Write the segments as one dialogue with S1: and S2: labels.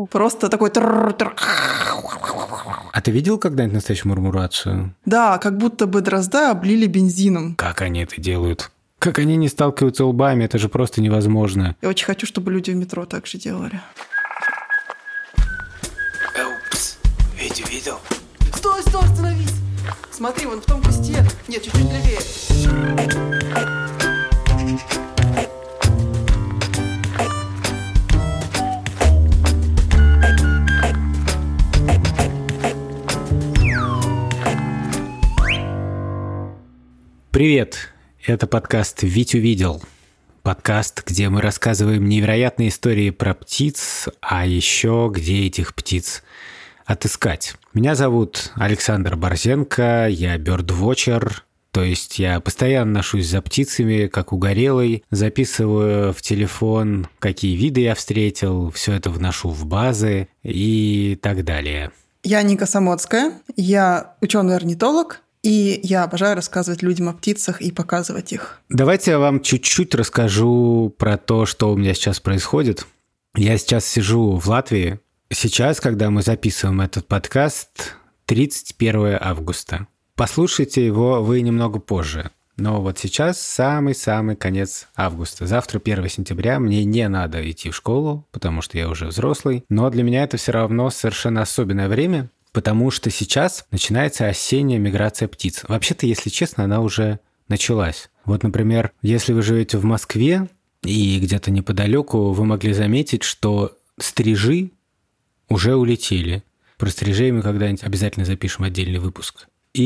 S1: Просто такой...
S2: А ты видел когда-нибудь настоящую мурмурацию?
S1: Да, как будто бы дрозда облили бензином.
S2: Как они это делают? Как они не сталкиваются лбами? Это же просто невозможно.
S1: Я очень хочу, чтобы люди в метро так же делали.
S2: Упс, Витя видел?
S1: Стой, остановись! Смотри, вон в том кусте. Нет, чуть-чуть левее.
S2: Привет, это подкаст «Витю видел». Подкаст, где мы рассказываем невероятные истории про птиц, а еще где этих птиц отыскать. Меня зовут Александр Борзенко, я бёрдвотчер, то есть я постоянно ношусь за птицами, как угорелый, записываю в телефон, какие виды я встретил, все это вношу в базы и так далее.
S1: Я Ника Самоцкая, я ученый-орнитолог, и я обожаю рассказывать людям о птицах и показывать их.
S2: Давайте я вам чуть-чуть расскажу про то, что у меня сейчас происходит. Я сейчас сижу в Латвии. Сейчас, когда мы записываем этот подкаст, 31 августа. Послушайте его вы немного позже. Но вот сейчас самый-самый конец августа. Завтра 1 сентября, мне не надо идти в школу, потому что я уже взрослый. Но для меня это все равно совершенно особенное время, потому что сейчас начинается осенняя миграция птиц. Вообще-то, если честно, она уже началась. Вот, например, если вы живете в Москве и где-то неподалеку, вы могли заметить, что стрижи уже улетели. Про стрижей мы когда-нибудь обязательно запишем отдельный выпуск.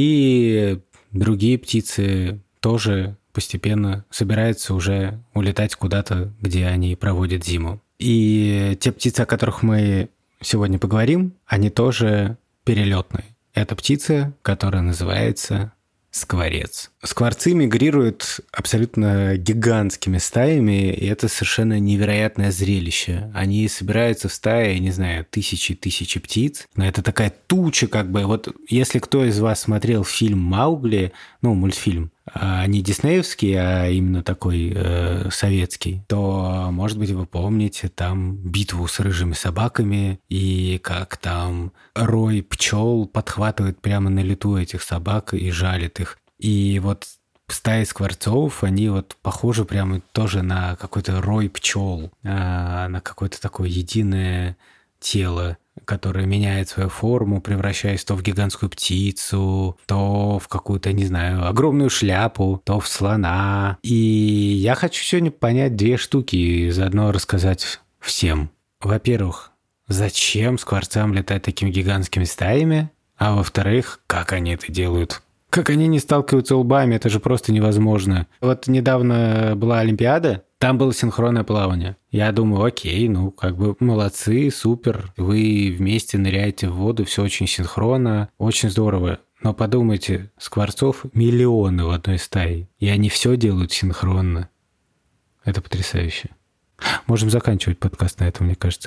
S2: И другие птицы тоже постепенно собираются уже улетать куда-то, где они проводят зиму. И те птицы, о которых мы сегодня поговорим, они тоже перелетные. Это птица, которая называется скворец. Скворцы мигрируют абсолютно гигантскими стаями, и это совершенно невероятное зрелище. Они собираются в стаи, не знаю, тысячи птиц. Но это такая туча, как бы. Вот если кто из вас смотрел фильм «Маугли», ну, мультфильм, не диснеевский, а именно такой советский, то, может быть, вы помните там битву с рыжими собаками и как там рой пчел подхватывает прямо на лету этих собак и жалит их. И вот стаи скворцов, они вот похожи прямо тоже на какой-то рой пчел, на какое-то такое единое тело, которая меняет свою форму, превращаясь то в гигантскую птицу, то в какую-то, не знаю, огромную шляпу, то в слона. И я хочу сегодня понять две штуки и заодно рассказать всем. Во-первых, зачем скворцам летать такими гигантскими стаями? А во-вторых, как они это делают? Как они не сталкиваются лбами, это же просто невозможно. Вот недавно была Олимпиада, там было синхронное плавание. Я думаю, окей, ну как бы молодцы, супер. Вы вместе ныряете в воду, все очень синхронно, очень здорово. Но подумайте, скворцов миллионы в одной стае, и они все делают синхронно. Это потрясающе. Можем заканчивать подкаст на этом, мне кажется.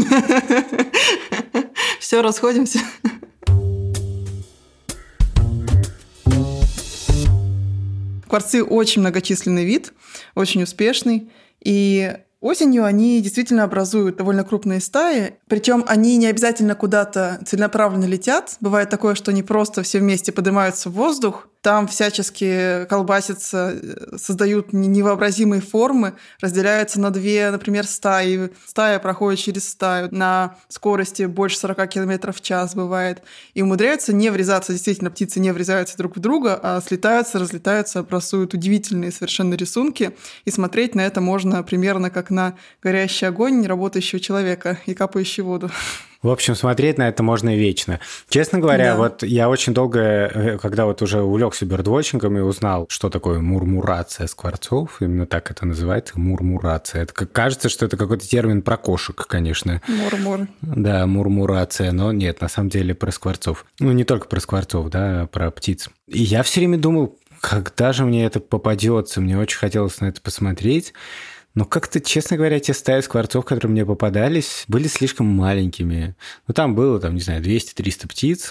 S1: Все, расходимся. Скворцы очень многочисленный вид, очень успешный, и осенью они действительно образуют довольно крупные стаи, причем они не обязательно куда-то целенаправленно летят. Бывает такое, что они просто все вместе поднимаются в воздух, там всячески колбасятся, создают невообразимые формы, разделяются на две, например, стаи. Стая проходит через стаю на скорости больше 40 км в час бывает. И умудряются не врезаться, действительно, птицы не врезаются друг в друга, а слетаются, разлетаются, образуют удивительные совершенно рисунки. И смотреть на это можно примерно как на горящий огонь работающего человека и капающий воду.
S2: В общем, смотреть на это можно вечно. Честно говоря, вот я очень долго, когда вот уже увлекся бёрдвотчингом и узнал, что такое мурмурация скворцов, именно так это называется, мурмурация. Это кажется, что это какой-то термин про кошек, конечно.
S1: Мур-мур.
S2: Да, мурмурация, но нет, на самом деле про скворцов. Ну, не только про скворцов, да, а про птиц. И я все время думал, когда же мне это попадется, мне очень хотелось на это посмотреть. Но как-то, честно говоря, те стаи скворцов, которые мне попадались, были слишком маленькими. Ну, там было, не знаю, 200-300 птиц.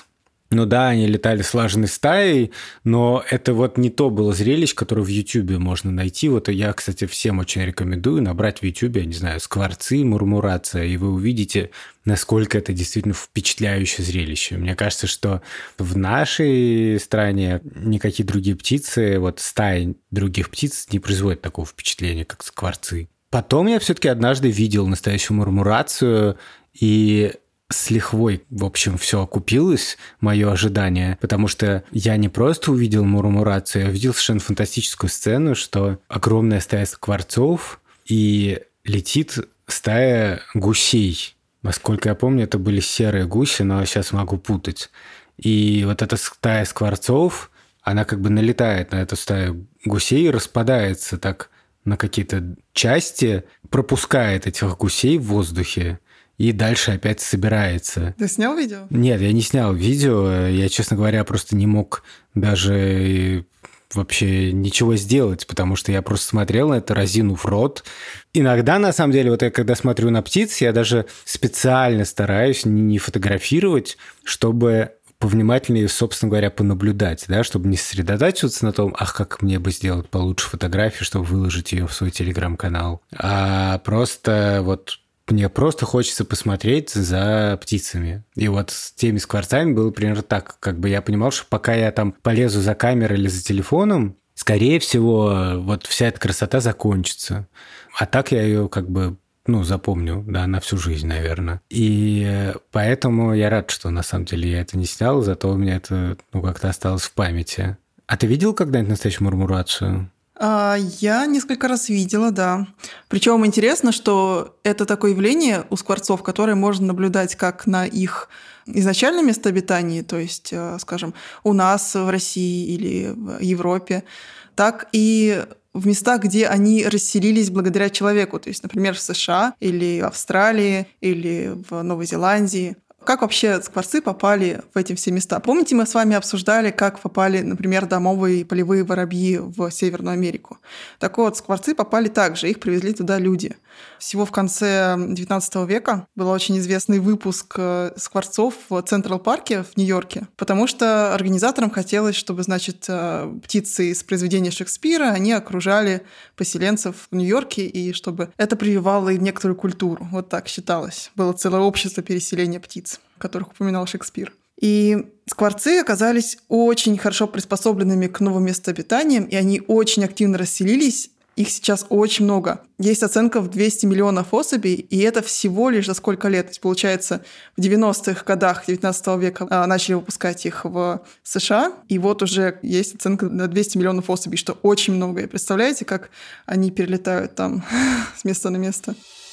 S2: Ну да, они летали слаженной стаей, но это вот не то было зрелище, которое в Ютубе можно найти. Вот я, кстати, всем очень рекомендую набрать в Ютубе, я не знаю, скворцы, мурмурация, и вы увидите, насколько это действительно впечатляющее зрелище. Мне кажется, что в нашей стране никакие другие птицы, вот стаи других птиц не производят такого впечатления, как скворцы. Потом я все-таки однажды видел настоящую мурмурацию, и с лихвой, в общем, все окупилось, мое ожидание, потому что я не просто увидел мурмурацию, я увидел совершенно фантастическую сцену, что огромная стая скворцов, и летит стая гусей. Насколько я помню, это были серые гуси, но сейчас могу путать. И вот эта стая скворцов, она как бы налетает на эту стаю гусей и распадается так на какие-то части, пропускает этих гусей в воздухе, и дальше опять собирается.
S1: Ты снял видео?
S2: Нет, я не снял видео. Я, честно говоря, просто не мог даже вообще ничего сделать, потому что я просто смотрел на это, разинув рот. Иногда, на самом деле, вот я когда смотрю на птиц, я даже специально стараюсь не фотографировать, чтобы повнимательнее, собственно говоря, понаблюдать, да, чтобы не сосредотачиваться на том, как мне бы сделать получше фотографию, чтобы выложить ее в свой телеграм-канал, а просто вот мне просто хочется посмотреть за птицами. И вот с теми скворцами было примерно так. Как бы я понимал, что пока я там полезу за камерой или за телефоном, скорее всего, вот вся эта красота закончится. А так я ее как бы, запомню, да, на всю жизнь, наверное. И поэтому я рад, что на самом деле я это не снял, зато у меня это, как-то осталось в памяти. А ты видел когда-нибудь настоящую мурмурацию?
S1: Я несколько раз видела, да. Причем интересно, что это такое явление у скворцов, которое можно наблюдать как на их изначальном месте обитания, то есть, скажем, у нас в России или в Европе, так и в местах, где они расселились благодаря человеку, то есть, например, в США или в Австралии или в Новой Зеландии. Как вообще скворцы попали в эти все места? Помните, мы с вами обсуждали, как попали, например, домовые полевые воробьи в Северную Америку? Так вот, скворцы попали также, их привезли туда люди. Всего в конце XIX века был очень известный выпуск скворцов в Централ-парке в Нью-Йорке, потому что организаторам хотелось, чтобы, значит, птицы из произведения Шекспира, они окружали поселенцев в Нью-Йорке, и чтобы это прививало им некоторую культуру. Вот так считалось. Было целое общество переселения птиц, которых упоминал Шекспир. И скворцы оказались очень хорошо приспособленными к новым местообитаниям, и они очень активно расселились. Их сейчас очень много. Есть оценка в 200 миллионов особей, и это всего лишь за сколько лет? То есть, получается, в 90-х годах 19 века начали выпускать их в США, и вот уже есть оценка на 200 миллионов особей, что очень много. И представляете, как они перелетают там с места на место?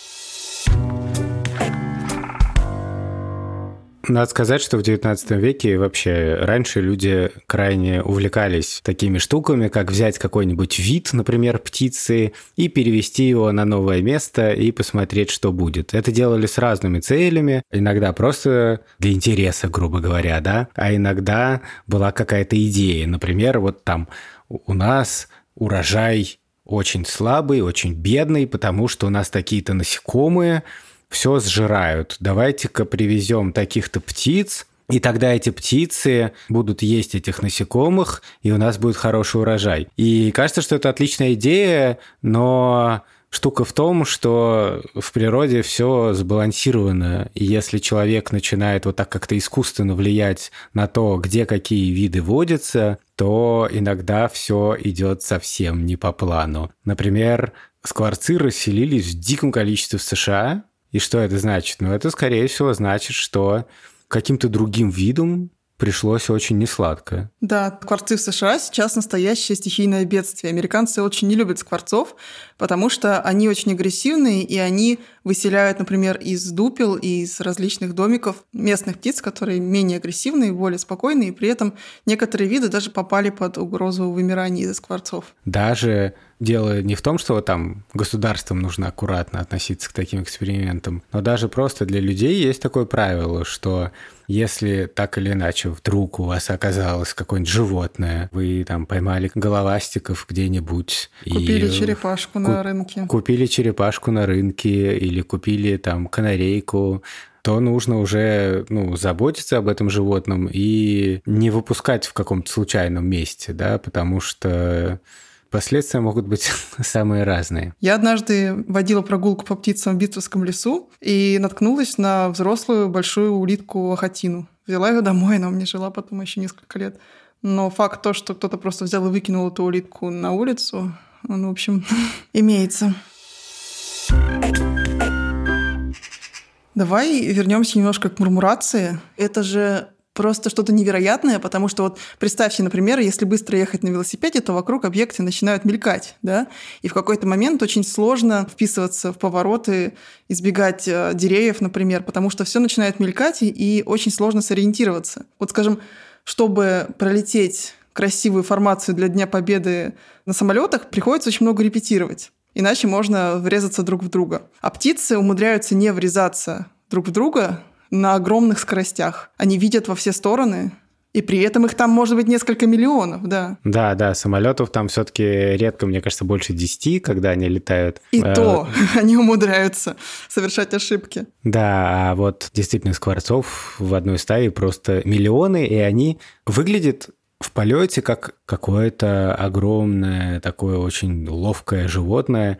S2: Надо сказать, что в XIX веке вообще раньше люди крайне увлекались такими штуками, как взять какой-нибудь вид, например, птицы, и перевести его на новое место и посмотреть, что будет. Это делали с разными целями, иногда просто для интереса, грубо говоря, да, а иногда была какая-то идея. Например, вот там у нас урожай очень слабый, очень бедный, потому что у нас такие-то насекомые все сжирают. Давайте-ка привезем таких-то птиц, и тогда эти птицы будут есть этих насекомых, и у нас будет хороший урожай. И кажется, что это отличная идея, но штука в том, что в природе все сбалансировано, и если человек начинает вот так как-то искусственно влиять на то, где какие виды водятся, то иногда все идет совсем не по плану. Например, скворцы расселились в диком количестве в США. И что это значит? Это, скорее всего, значит, что каким-то другим видом пришлось очень несладко.
S1: Да, скворцы в США сейчас настоящее стихийное бедствие. Американцы очень не любят скворцов, потому что они очень агрессивные, и они выселяют, например, из дупел и из различных домиков местных птиц, которые менее агрессивные, более спокойные, и при этом некоторые виды даже попали под угрозу вымирания из-за скворцов.
S2: Даже дело не в том, что там государствам нужно аккуратно относиться к таким экспериментам, но даже просто для людей есть такое правило, что если так или иначе вдруг у вас оказалось какое-нибудь животное, вы там поймали головастиков где-нибудь.
S1: Купили черепашку на рынке.
S2: Купили черепашку на рынке или купили там канарейку, то нужно уже заботиться об этом животном и не выпускать в каком-то случайном месте, да, потому что последствия могут быть самые разные.
S1: Я однажды водила прогулку по птицам в Битцевском лесу и наткнулась на взрослую большую улитку-ахатину. Взяла ее домой, она у меня жила потом еще несколько лет. Но факт то, что кто-то просто взял и выкинул эту улитку на улицу, он, в общем, имеется. Давай вернемся немножко к мурмурации. Это же просто что-то невероятное, потому что вот представьте, например, если быстро ехать на велосипеде, то вокруг объекты начинают мелькать, да, и в какой-то момент очень сложно вписываться в повороты, избегать деревьев, например, потому что все начинает мелькать, и очень сложно сориентироваться. Вот, скажем, чтобы пролететь красивую формацию для Дня Победы на самолетах, приходится очень много репетировать. Иначе можно врезаться друг в друга. А птицы умудряются не врезаться друг в друга на огромных скоростях. Они видят во все стороны, и при этом их там может быть несколько миллионов, да.
S2: Да, самолетов там все-таки редко, мне кажется, больше 10, когда они летают.
S1: И то они умудряются совершать ошибки.
S2: Да, а вот действительно скворцов в одной стае просто миллионы, и они выглядят в полете как какое-то огромное, такое очень ловкое животное.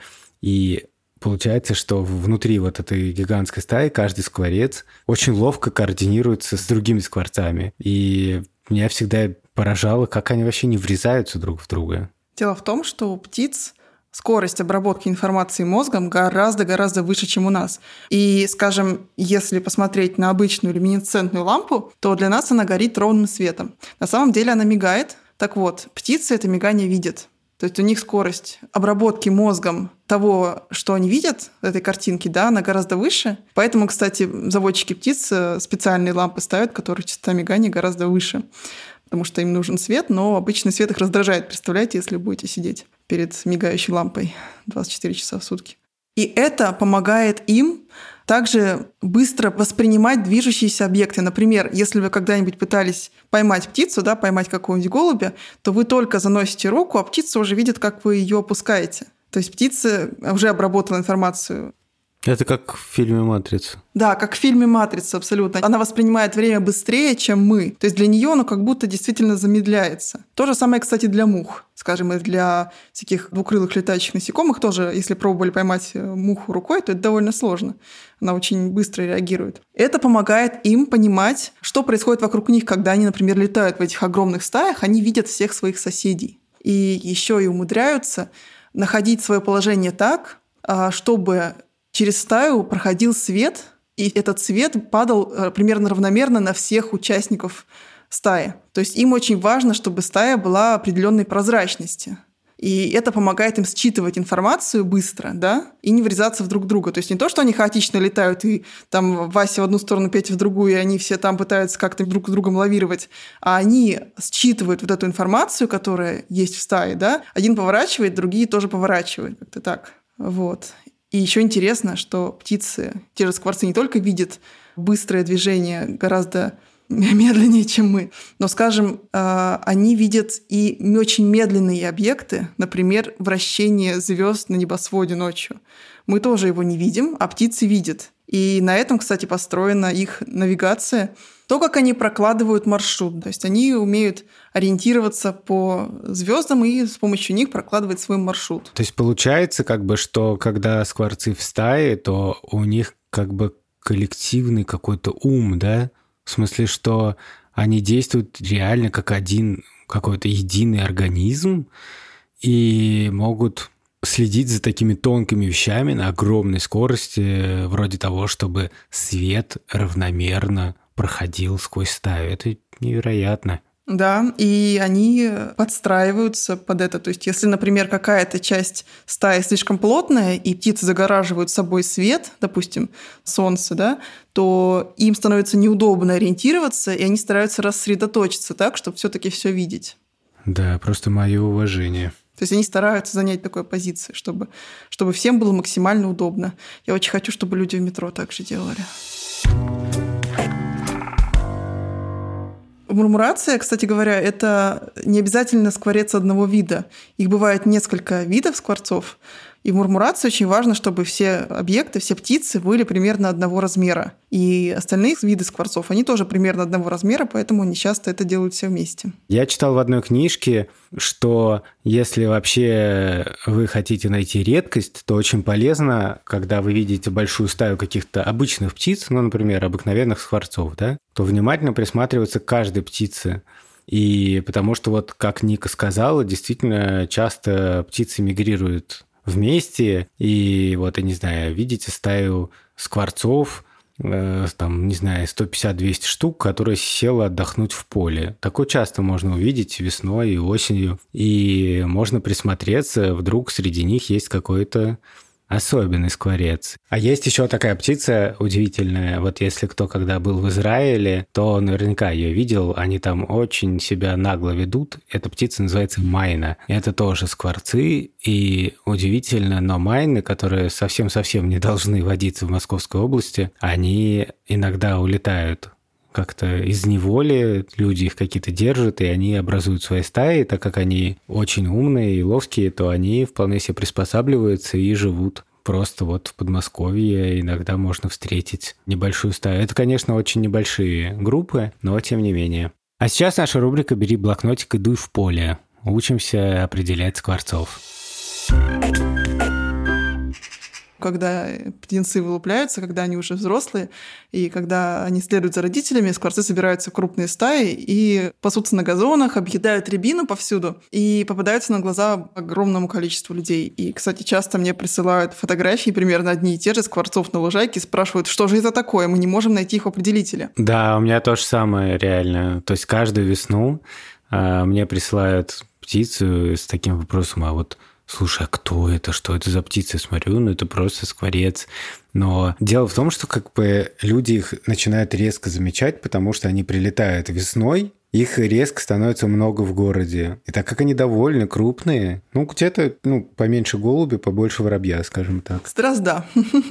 S2: И получается, что внутри вот этой гигантской стаи каждый скворец очень ловко координируется с другими скворцами. И меня всегда поражало, как они вообще не врезаются друг в друга.
S1: Дело в том, что у птиц скорость обработки информации мозгом гораздо-гораздо выше, чем у нас. И, скажем, если посмотреть на обычную люминесцентную лампу, то для нас она горит ровным светом. На самом деле она мигает. Так вот, птицы это мигание видят. То есть у них скорость обработки мозгом того, что они видят, этой картинки, да, она гораздо выше. Поэтому, кстати, заводчики птиц специальные лампы ставят, которые частота мигания гораздо выше. Потому что им нужен свет, но обычный свет их раздражает. Представляете, если будете сидеть перед мигающей лампой 24 часа в сутки. И это помогает им также быстро воспринимать движущиеся объекты. Например, если вы когда-нибудь пытались поймать птицу, да, поймать какого-нибудь голубя, то вы только заносите руку, а птица уже видит, как вы ее опускаете. То есть птица уже обработала информацию.
S2: Это как в фильме «Матрица».
S1: Да, как в фильме «Матрица», абсолютно. Она воспринимает время быстрее, чем мы. То есть для нее оно как будто действительно замедляется. То же самое, кстати, для мух. Скажем, и для всяких двукрылых летающих насекомых тоже, если пробовали поймать муху рукой, то это довольно сложно. Она очень быстро реагирует. Это помогает им понимать, что происходит вокруг них, когда они, например, летают в этих огромных стаях, они видят всех своих соседей. И еще и умудряются находить свое положение так, чтобы через стаю проходил свет, и этот свет падал примерно равномерно на всех участников стаи. То есть им очень важно, чтобы стая была определенной прозрачности. И это помогает им считывать информацию быстро, да, и не врезаться в друг друга. То есть не то, что они хаотично летают, и там Вася в одну сторону, Петя в другую, и они все там пытаются как-то друг с другом лавировать, а они считывают вот эту информацию, которая есть в стае, да. Один поворачивает, другие тоже поворачивают, как-то так. Вот. И еще интересно, что птицы, те же скворцы, не только видят быстрое движение гораздо медленнее, чем мы, но, скажем, они видят и очень медленные объекты, например, вращение звезд на небосводе ночью. Мы тоже его не видим, а птицы видят. И на этом, кстати, построена их навигация. То, как они прокладывают маршрут. То есть они умеют ориентироваться по звездам и с помощью них прокладывать свой маршрут.
S2: То есть получается, что когда скворцы в стае, то у них коллективный какой-то ум, да? В смысле, что они действуют реально как один какой-то единый организм и могут следить за такими тонкими вещами на огромной скорости, вроде того, чтобы свет равномерно проходил сквозь стаю. Это невероятно.
S1: Да, и они подстраиваются под это. То есть если, например, какая-то часть стаи слишком плотная, и птицы загораживают собой свет, допустим, солнце, да, то им становится неудобно ориентироваться, и они стараются рассредоточиться так, чтобы все-таки все видеть.
S2: Да, просто мое уважение.
S1: То есть они стараются занять такую позицию, чтобы всем было максимально удобно. Я очень хочу, чтобы люди в метро так же делали. Мурмурация, кстати говоря, это не обязательно скворец одного вида. Их бывает несколько видов скворцов. И в мурмурации очень важно, чтобы все объекты, все птицы были примерно одного размера. И остальные виды скворцов, они тоже примерно одного размера, поэтому они часто это делают все вместе.
S2: Я читал в одной книжке, что если вообще вы хотите найти редкость, то очень полезно, когда вы видите большую стаю каких-то обычных птиц, ну, например, обыкновенных скворцов, да, то внимательно присматриваться к каждой птице. И потому что, вот как Ника сказала, действительно часто птицы мигрируют вместе, и вот, я не знаю, видите стаю скворцов, там, не знаю, 150-200 штук, которая села отдохнуть в поле. Такое часто можно увидеть весной и осенью, и можно присмотреться, вдруг среди них есть какой-то особенный скворец. А есть еще такая птица удивительная. Вот если кто когда был в Израиле, то наверняка ее видел. Они там очень себя нагло ведут. Эта птица называется майна. Это тоже скворцы. И удивительно, но майны, которые совсем-совсем не должны водиться в Московской области, они иногда улетают как-то из неволи, люди их какие-то держат, и они образуют свои стаи, так как они очень умные и ловкие, то они вполне себе приспосабливаются и живут. Просто вот в Подмосковье иногда можно встретить небольшую стаю. Это, конечно, очень небольшие группы, но тем не менее. А сейчас наша рубрика «Бери блокнотик и дуй в поле». Учимся определять скворцов.
S1: Когда птенцы вылупляются, когда они уже взрослые, и когда они следуют за родителями, скворцы собираются в крупные стаи и пасутся на газонах, объедают рябину повсюду и попадаются на глаза огромному количеству людей. И, кстати, часто мне присылают фотографии примерно одни и те же скворцов на лужайке, спрашивают, что же это такое, мы не можем найти их в определителе.
S2: Да, у меня то же самое реально. То есть каждую весну мне присылают птицу с таким вопросом, а вот слушай, а кто это? Что это за птица? Смотрю, ну это просто скворец. Но дело в том, что как бы люди их начинают резко замечать, потому что они прилетают весной, их резко становится много в городе. И так как они довольно крупные, ну где-то поменьше голуби, побольше воробья, скажем так.
S1: Стразда.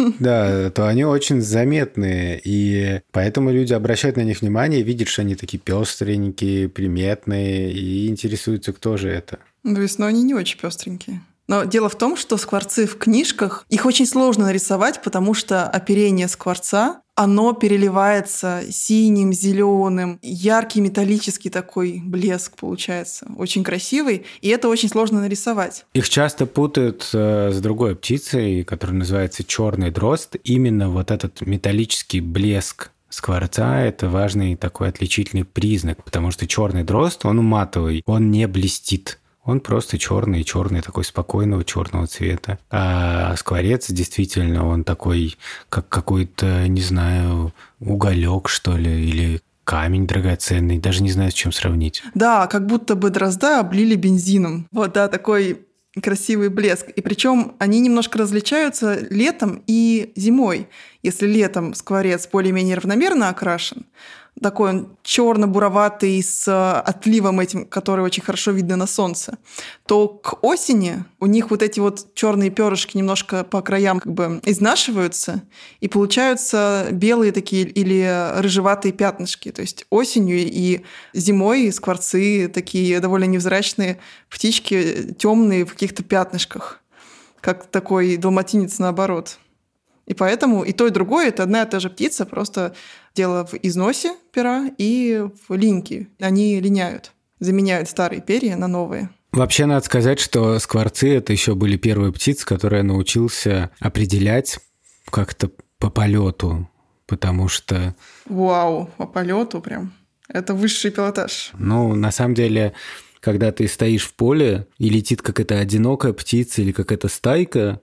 S2: Да, то они очень заметные, и поэтому люди обращают на них внимание, видят, что они такие пестренькие, приметные, и интересуются, кто же это.
S1: Но весной они не очень пестренькие. Но дело в том, что скворцы в книжках, их очень сложно нарисовать, потому что оперение скворца, оно переливается синим, зеленым, яркий металлический такой блеск получается, очень красивый, и это очень сложно нарисовать.
S2: Их часто путают с другой птицей, которая называется черный дрозд. Именно вот этот металлический блеск скворца – это важный такой отличительный признак, потому что черный дрозд, он матовый, он не блестит. Он просто черный, такой спокойного черного цвета. А скворец действительно, он такой, как какой-то, не знаю, уголек, что ли, или камень драгоценный. Даже не знаю, с чем сравнить.
S1: Да, как будто бы дрозда облили бензином. Вот, да, такой красивый блеск. И причем они немножко различаются летом и зимой. Если летом скворец более-менее равномерно окрашен, такой он черно-буроватый с отливом этим, который очень хорошо видно на солнце, то к осени у них вот эти вот черные перышки немножко по краям как бы изнашиваются, и получаются белые такие или рыжеватые пятнышки. То есть осенью и зимой скворцы такие довольно невзрачные птички, темные в каких-то пятнышках, как такой далматинец наоборот. И поэтому и то, и другое – это одна и та же птица, просто дело в износе пера и в линьке. Они линяют, заменяют старые перья на новые.
S2: Вообще, надо сказать, что скворцы – это еще были первые птицы, которые я научился определять как-то по полету, потому что…
S1: Вау, по полету прям. Это высший пилотаж.
S2: Ну, на самом деле… Когда ты стоишь в поле и летит какая-то одинокая птица или какая-то стайка,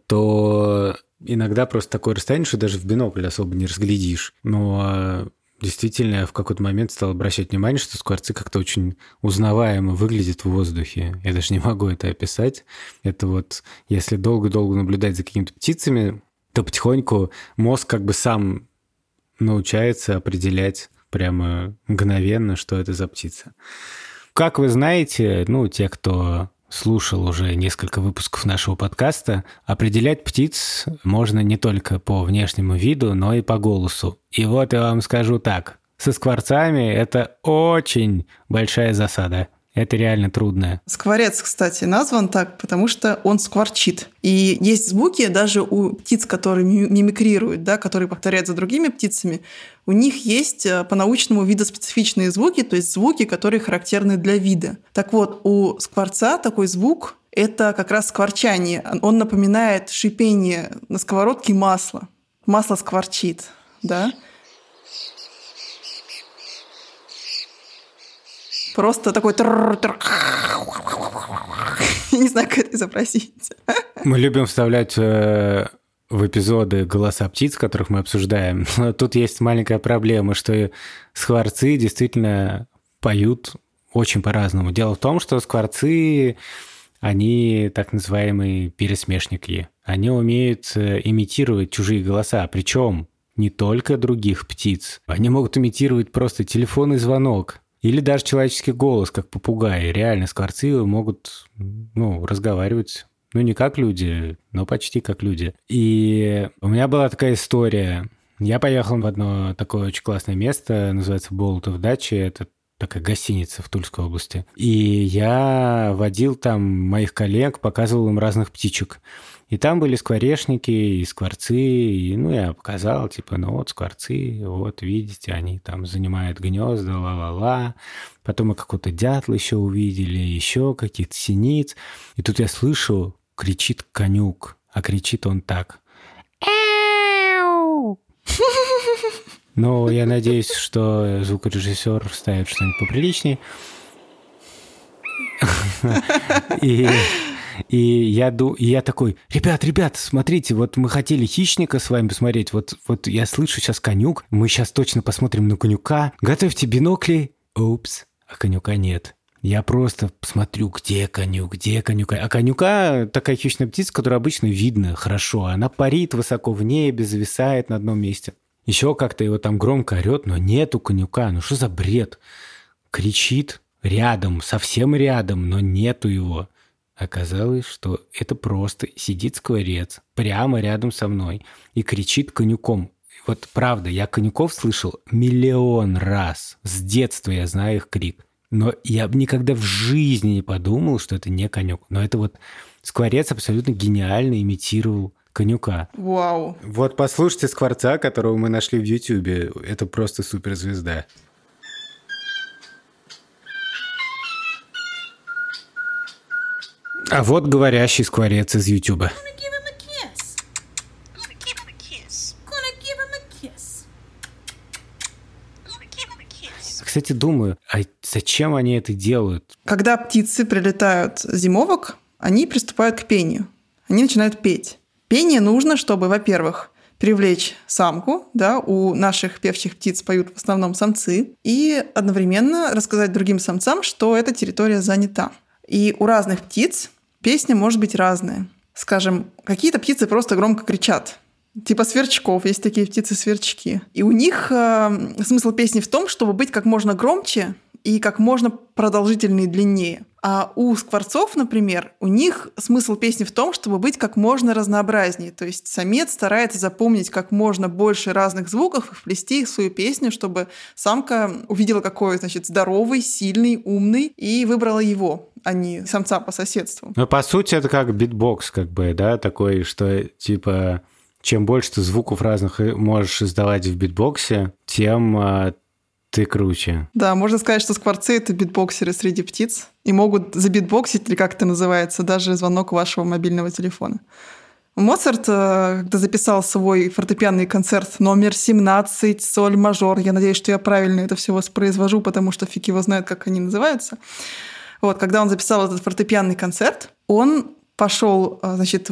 S2: то иногда просто такое расстояние, что даже в бинокль особо не разглядишь. Но действительно я в какой-то момент стал обращать внимание, что скворцы как-то очень узнаваемо выглядят в воздухе. Я даже не могу это описать. Это вот если долго-долго наблюдать за какими-то птицами, то потихоньку мозг как бы сам научается определять прямо мгновенно, что это за птица. Как вы знаете, те, кто слушал уже несколько выпусков нашего подкаста, определять птиц можно не только по внешнему виду, но и по голосу. И вот я вам скажу так, со скворцами это очень большая засада. Это реально трудно.
S1: Скворец, кстати, назван так, потому что он скворчит. И есть звуки даже у птиц, которые мимикрируют, да, которые повторяют за другими птицами. У них есть по-научному видоспецифичные звуки, то есть звуки, которые характерны для вида. Так вот, у скворца такой звук – это как раз скворчание. Он напоминает шипение на сковородке масла. Масло скворчит, да? Просто такой... Я не знаю, как это изобразить.
S2: Мы любим вставлять в эпизоды голоса птиц, которых мы обсуждаем. Но тут есть маленькая проблема, что скворцы действительно поют очень по-разному. Дело в том, что скворцы, они так называемые пересмешники. Они умеют имитировать чужие голоса, причем не только других птиц. Они могут имитировать просто телефонный звонок. Или даже человеческий голос, как попугаи. Реально, скворцы могут разговаривать, не как люди, но почти как люди. И у меня была такая история. Я поехал в одно такое очень классное место, называется Болотов Дача. Это такая гостиница в Тульской области. И я водил там моих коллег, показывал им разных птичек. И там были скворечники и скворцы, и, я показал, скворцы, вот, видите, они там занимают гнезда, ла-ла-ла. Потом мы какого-то дятла еще увидели, еще каких-то синиц. И тут я слышу, кричит конюк, а кричит он так. Но я надеюсь, что звукорежиссер вставит что-нибудь поприличнее. И я такой, ребят, смотрите, вот мы хотели хищника с вами посмотреть, вот я слышу сейчас конюк, мы сейчас точно посмотрим на конюка, готовьте бинокли. Упс, а конюка нет. Я просто смотрю, где конюк. А конюка такая хищная птица, которую обычно видно хорошо. Она парит высоко в небе, зависает на одном месте. Еще как-то его там громко орет, но нету конюка. Что за бред? Кричит рядом, совсем рядом, но нету его. Оказалось, что это просто сидит скворец прямо рядом со мной и кричит конюком. Вот правда, я конюков слышал миллион раз. С детства я знаю их крик. Но я бы никогда в жизни не подумал, что это не конюк. Но это вот скворец абсолютно гениально имитировал конюка.
S1: Вау.
S2: Вот послушайте скворца, которого мы нашли в Ютьюбе. Это просто суперзвезда. А вот говорящий скворец из Ютуба. Кстати, думаю, а зачем они это делают?
S1: Когда птицы прилетают с зимовок, они приступают к пению. Они начинают петь. Пение нужно, чтобы, во-первых, привлечь самку, да, у наших певчих птиц поют в основном самцы, и одновременно рассказать другим самцам, что эта территория занята. И у разных птиц песня может быть разная. Скажем, какие-то птицы просто громко кричат. Типа сверчков, есть такие птицы-сверчки. И у них смысл песни в том, чтобы быть как можно громче и как можно продолжительнее и длиннее. А у скворцов, например, у них смысл песни в том, чтобы быть как можно разнообразнее. То есть самец старается запомнить как можно больше разных звуков и вплести их в свою песню, чтобы самка увидела, какой, здоровый, сильный, умный, и выбрала его, а не самца по соседству.
S2: Ну, по сути, это как битбокс, такой, что, чем больше ты звуков разных можешь издавать в битбоксе, тем ты круче.
S1: Да, можно сказать, что скворцы — это битбоксеры среди птиц и могут забитбоксить, или как это называется, даже звонок вашего мобильного телефона. Моцарт, когда записал свой фортепианный концерт номер 17, соль мажор, я надеюсь, что я правильно это все воспроизвожу, потому что фиг его знает, как они называются. Вот, когда он записал этот фортепианный концерт, он пошел,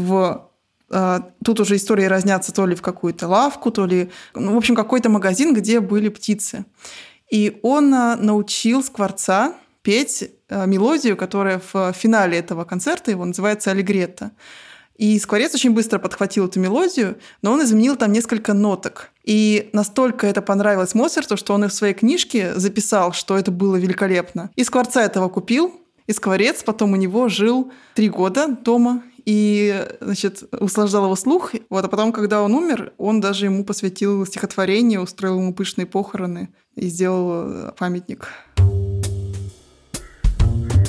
S1: тут уже истории разнятся то ли в какую-то лавку, то ли... в общем, какой-то магазин, где были птицы. И он научил скворца петь мелодию, которая в финале этого концерта, его называется «Аллегретто». И скворец очень быстро подхватил эту мелодию, но он изменил там несколько ноток. И настолько это понравилось Моцарту, что он и в своей книжке записал, что это было великолепно. И скворца этого купил, и скворец потом у него жил 3 года дома, и, услаждал его слух. Вот, а потом, когда он умер, он даже ему посвятил стихотворение, устроил ему пышные похороны и сделал памятник.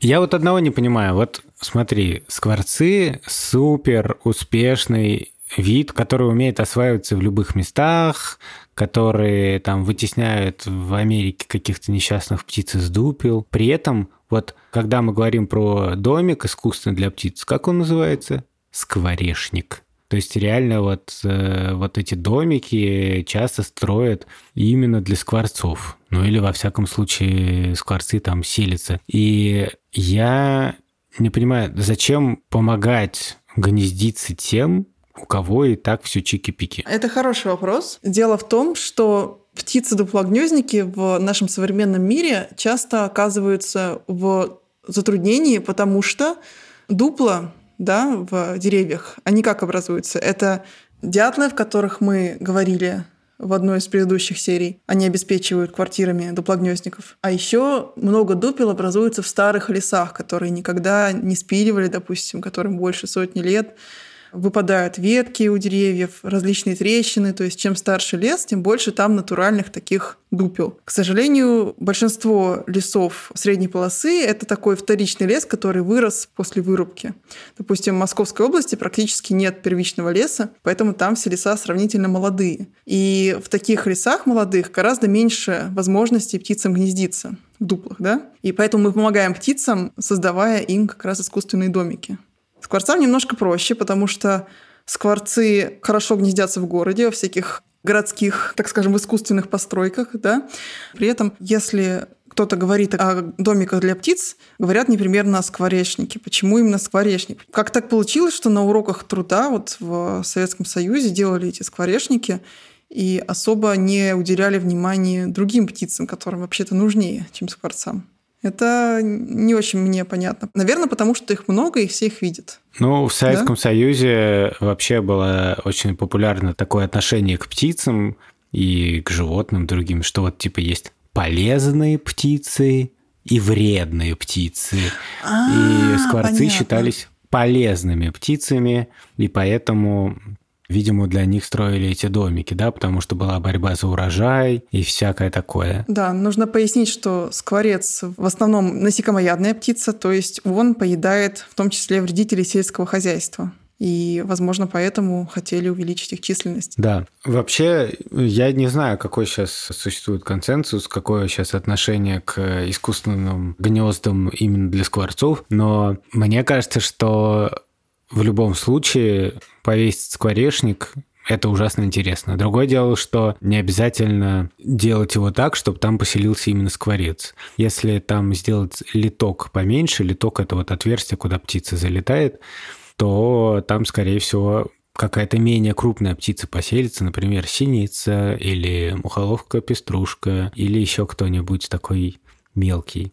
S2: Я вот одного не понимаю. Вот смотри, скворцы супер успешный вид, который умеет осваиваться в любых местах, которые там вытесняют в Америке каких-то несчастных птиц из дупел. При этом, вот когда мы говорим про домик искусственный для птиц, как он называется? Скворечник. То есть реально вот эти домики часто строят именно для скворцов. Ну или во всяком случае скворцы там селятся. И я не понимаю, зачем помогать гнездиться тем, у кого и так все чики-пики?
S1: Это хороший вопрос. Дело в том, что птицы-дуплогнездники в нашем современном мире часто оказываются в затруднении, потому что дупла, да, в деревьях, они как образуются? Это дятлы, в которых мы говорили в одной из предыдущих серий. Они обеспечивают квартирами дуплогнездников. А еще много дупел образуется в старых лесах, которые никогда не спиливали, допустим, которым больше сотни лет. Выпадают ветки у деревьев, различные трещины. То есть чем старше лес, тем больше там натуральных таких дупел. К сожалению, большинство лесов средней полосы — это такой вторичный лес, который вырос после вырубки. Допустим, в Московской области практически нет первичного леса, поэтому там все леса сравнительно молодые. И в таких лесах молодых гораздо меньше возможностей птицам гнездиться в дуплах, да? И поэтому мы помогаем птицам, создавая им как раз искусственные домики. Скворцам немножко проще, потому что скворцы хорошо гнездятся в городе, во всяких городских, так скажем, искусственных постройках, да. При этом, если кто-то говорит о домиках для птиц, говорят непременно о скворечнике. Почему именно скворечник? Как так получилось, что на уроках труда вот в Советском Союзе делали эти скворечники и особо не уделяли внимания другим птицам, которым вообще-то нужнее, чем скворцам? Это не очень мне понятно. Наверное, потому что их много, и все их видят.
S2: Ну, в Советском Союзе вообще было очень популярно такое отношение к птицам и к животным другим, что вот типа есть полезные птицы и вредные птицы. И скворцы считались полезными птицами, и поэтому... Видимо, для них строили эти домики, да, потому что была борьба за урожай и всякое такое.
S1: Да, нужно пояснить, что скворец в основном насекомоядная птица, то есть он поедает в том числе вредителей сельского хозяйства. И, возможно, поэтому хотели увеличить их численность.
S2: Да. Вообще, я не знаю, какой сейчас существует консенсус, какое сейчас отношение к искусственным гнездам именно для скворцов, но мне кажется, что в любом случае повесить скворечник – это ужасно интересно. Другое дело, что не обязательно делать его так, чтобы там поселился именно скворец. Если там сделать литок поменьше, литок – это вот отверстие, куда птица залетает, то там, скорее всего, какая-то менее крупная птица поселится, например, синица или мухоловка-пеструшка или еще кто-нибудь такой мелкий.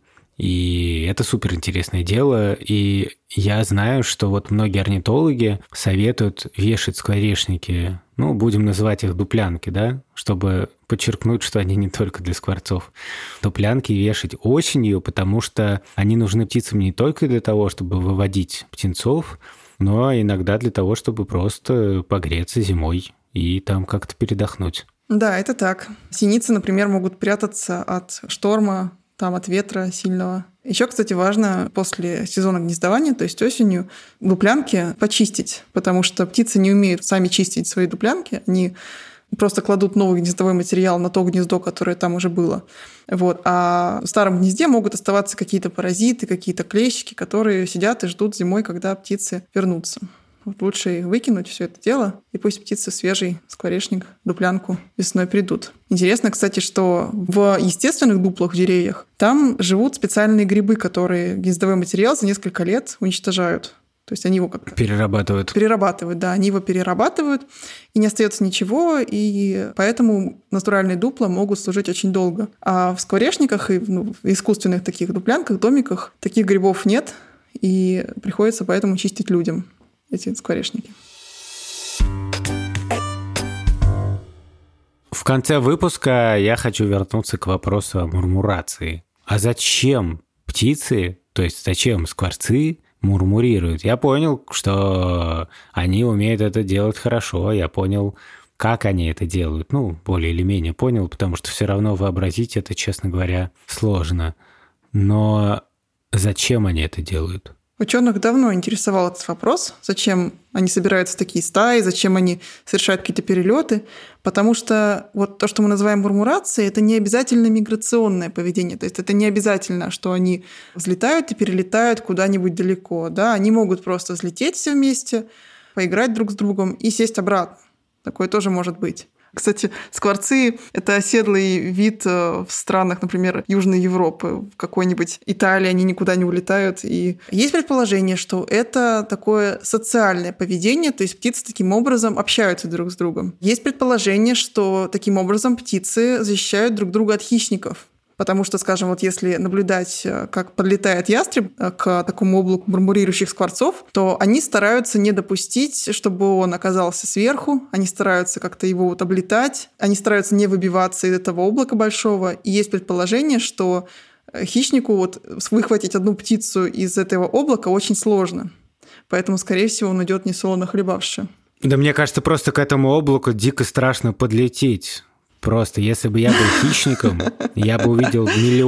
S2: И это суперинтересное дело, и я знаю, что вот многие орнитологи советуют вешать скворечники, ну, будем называть их дуплянки, да, чтобы подчеркнуть, что они не только для скворцов. Дуплянки вешать осенью, потому что они нужны птицам не только для того, чтобы выводить птенцов, но иногда для того, чтобы просто погреться зимой и там как-то передохнуть.
S1: Да, это так. Синицы, например, могут прятаться от шторма, там от ветра сильного. Еще, кстати, важно после сезона гнездования, то есть осенью, дуплянки почистить, потому что птицы не умеют сами чистить свои дуплянки, они просто кладут новый гнездовой материал на то гнездо, которое там уже было. Вот. А в старом гнезде могут оставаться какие-то паразиты, какие-то клещики, которые сидят и ждут зимой, когда птицы вернутся. Вот лучше их выкинуть, все это дело, и пусть птицы свежий скворечник, дуплянку весной придут. Интересно, кстати, что в естественных дуплах в деревьях там живут специальные грибы, которые гнездовой материал за несколько лет уничтожают. То есть они его как-то... Перерабатывают, да. Они его перерабатывают, и не остается ничего, и поэтому натуральные дупла могут служить очень долго. А в скворечниках и в искусственных таких дуплянках, домиках таких грибов нет, и приходится поэтому чистить людям эти скворечники.
S2: В конце выпуска я хочу вернуться к вопросу о мурмурации. А зачем птицы, то есть зачем скворцы мурмурируют? Я понял, что они умеют это делать хорошо, я понял, как они это делают. Ну, более или менее понял, потому что все равно вообразить это, честно говоря, сложно. Но Зачем они это делают?
S1: Ученых давно интересовал этот вопрос, зачем они собираются в такие стаи, зачем они совершают какие-то перелеты, потому что вот то, что мы называем мурмурацией, это не обязательно миграционное поведение, то есть это не обязательно, что они взлетают и перелетают куда-нибудь далеко, да, они могут просто взлететь все вместе, поиграть друг с другом и сесть обратно. Такое тоже может быть. Кстати, скворцы – это оседлый вид в странах, например, Южной Европы. В какой-нибудь Италии они никуда не улетают. И есть предположение, что это такое социальное поведение, то есть птицы таким образом общаются друг с другом. Есть предположение, что таким образом птицы защищают друг друга от хищников. Потому что, скажем, вот если наблюдать, как подлетает ястреб к такому облаку мурмурирующих скворцов, то они стараются не допустить, чтобы он оказался сверху, они стараются как-то его вот облетать, они стараются не выбиваться из этого облака большого. И есть предположение, что хищнику вот выхватить одну птицу из этого облака очень сложно. Поэтому, скорее всего, он идет несолоно хлебавши.
S2: Да мне кажется, просто к этому облаку дико страшно подлететь. Просто если бы я был хищником, я бы увидел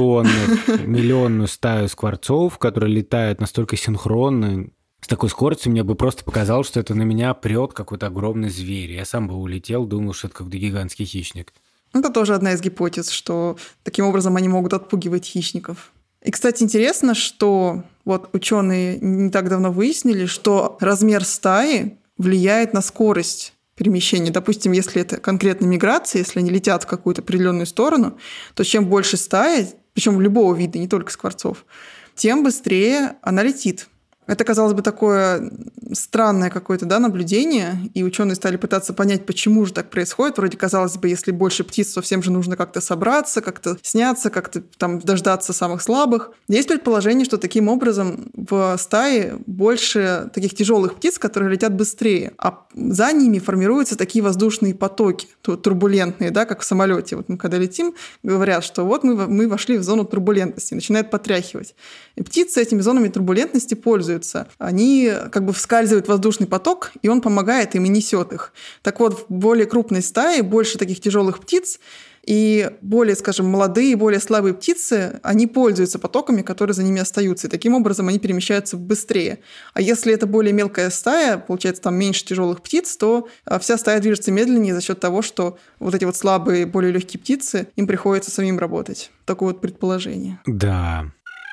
S2: миллионную стаю скворцов, которые летают настолько синхронно, с такой скоростью, мне бы просто показалось, что это на меня прет какой-то огромный зверь. Я сам бы улетел, думал, что это какой-то гигантский хищник.
S1: Это тоже одна из гипотез, что таким образом они могут отпугивать хищников. И, кстати, интересно, что вот ученые не так давно выяснили, что размер стаи влияет на скорость перемещения. Допустим, если это конкретно миграция, если они летят в какую-то определенную сторону, то чем больше стая, причем любого вида, не только скворцов, тем быстрее она летит. Это, казалось бы, такое странное какое-то наблюдение, и ученые стали пытаться понять, почему же так происходит. Вроде, казалось бы, если больше птиц, то всем же нужно как-то собраться, как-то сняться, как-то там дождаться самых слабых. Есть предположение, что таким образом в стае больше таких тяжелых птиц, которые летят быстрее, а за ними формируются такие воздушные потоки, турбулентные, как в самолете. Вот мы когда летим, говорят, что вот мы вошли в зону турбулентности, начинает потряхивать. И птицы этими зонами турбулентности пользуются. Они как бы вскальзывают воздушный поток, и он помогает им и несет их. Так вот, в более крупной стае больше таких тяжелых птиц, и более, скажем, молодые, более слабые птицы, они пользуются потоками, которые за ними остаются, и таким образом они перемещаются быстрее. А если это более мелкая стая, получается, там меньше тяжелых птиц, то вся стая движется медленнее за счет того, что вот эти вот слабые, более легкие птицы, им приходится самим работать. Такое вот предположение.
S2: Да.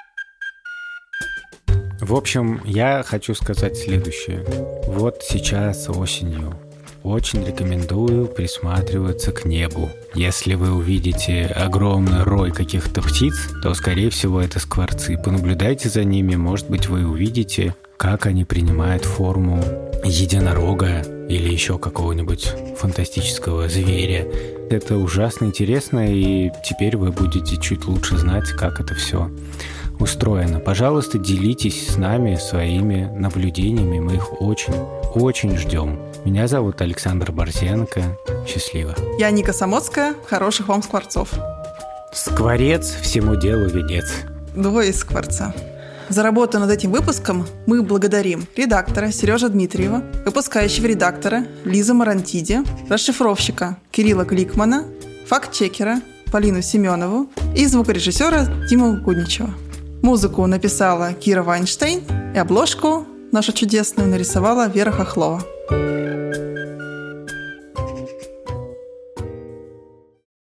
S2: В общем, я хочу сказать следующее. Вот сейчас осенью очень рекомендую присматриваться к небу. Если вы увидите огромный рой каких-то птиц, то, скорее всего, это скворцы. Понаблюдайте за ними, может быть, вы увидите, как они принимают форму единорога или еще какого-нибудь фантастического зверя. Это ужасно интересно, и теперь вы будете чуть лучше знать, как это все устроено. Пожалуйста, делитесь с нами своими наблюдениями, мы их очень ждем. Меня зовут Александр Борзенко. Счастливо.
S1: Я Ника Самоцкая. Хороших вам скворцов.
S2: Скворец всему делу венец.
S1: Двое из скворца. За работу над этим выпуском мы благодарим редактора Сережу Дмитриева, выпускающего редактора Лизу Марантиди, расшифровщика Кирилла Кликмана, факт-чекера Полину Семенову и звукорежиссера Тиму Кудничева. Музыку написала Кира Вайнштейн, и обложку нашу чудесную нарисовала Вера Хохлова.